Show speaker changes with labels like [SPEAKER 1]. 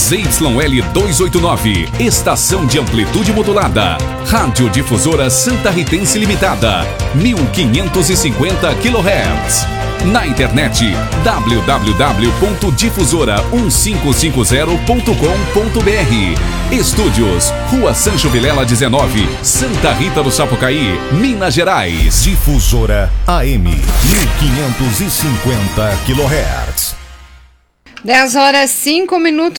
[SPEAKER 1] ZYL 289, estação de amplitude modulada. Rádio Difusora Santa Ritense Limitada, 1550 kHz. Na internet, www.difusora1550.com.br. Estúdios, Rua Sancho Vilela 19, Santa Rita do Sapucaí, Minas Gerais.
[SPEAKER 2] Difusora AM, 1550 kHz.
[SPEAKER 3] 10 horas 5 minutos.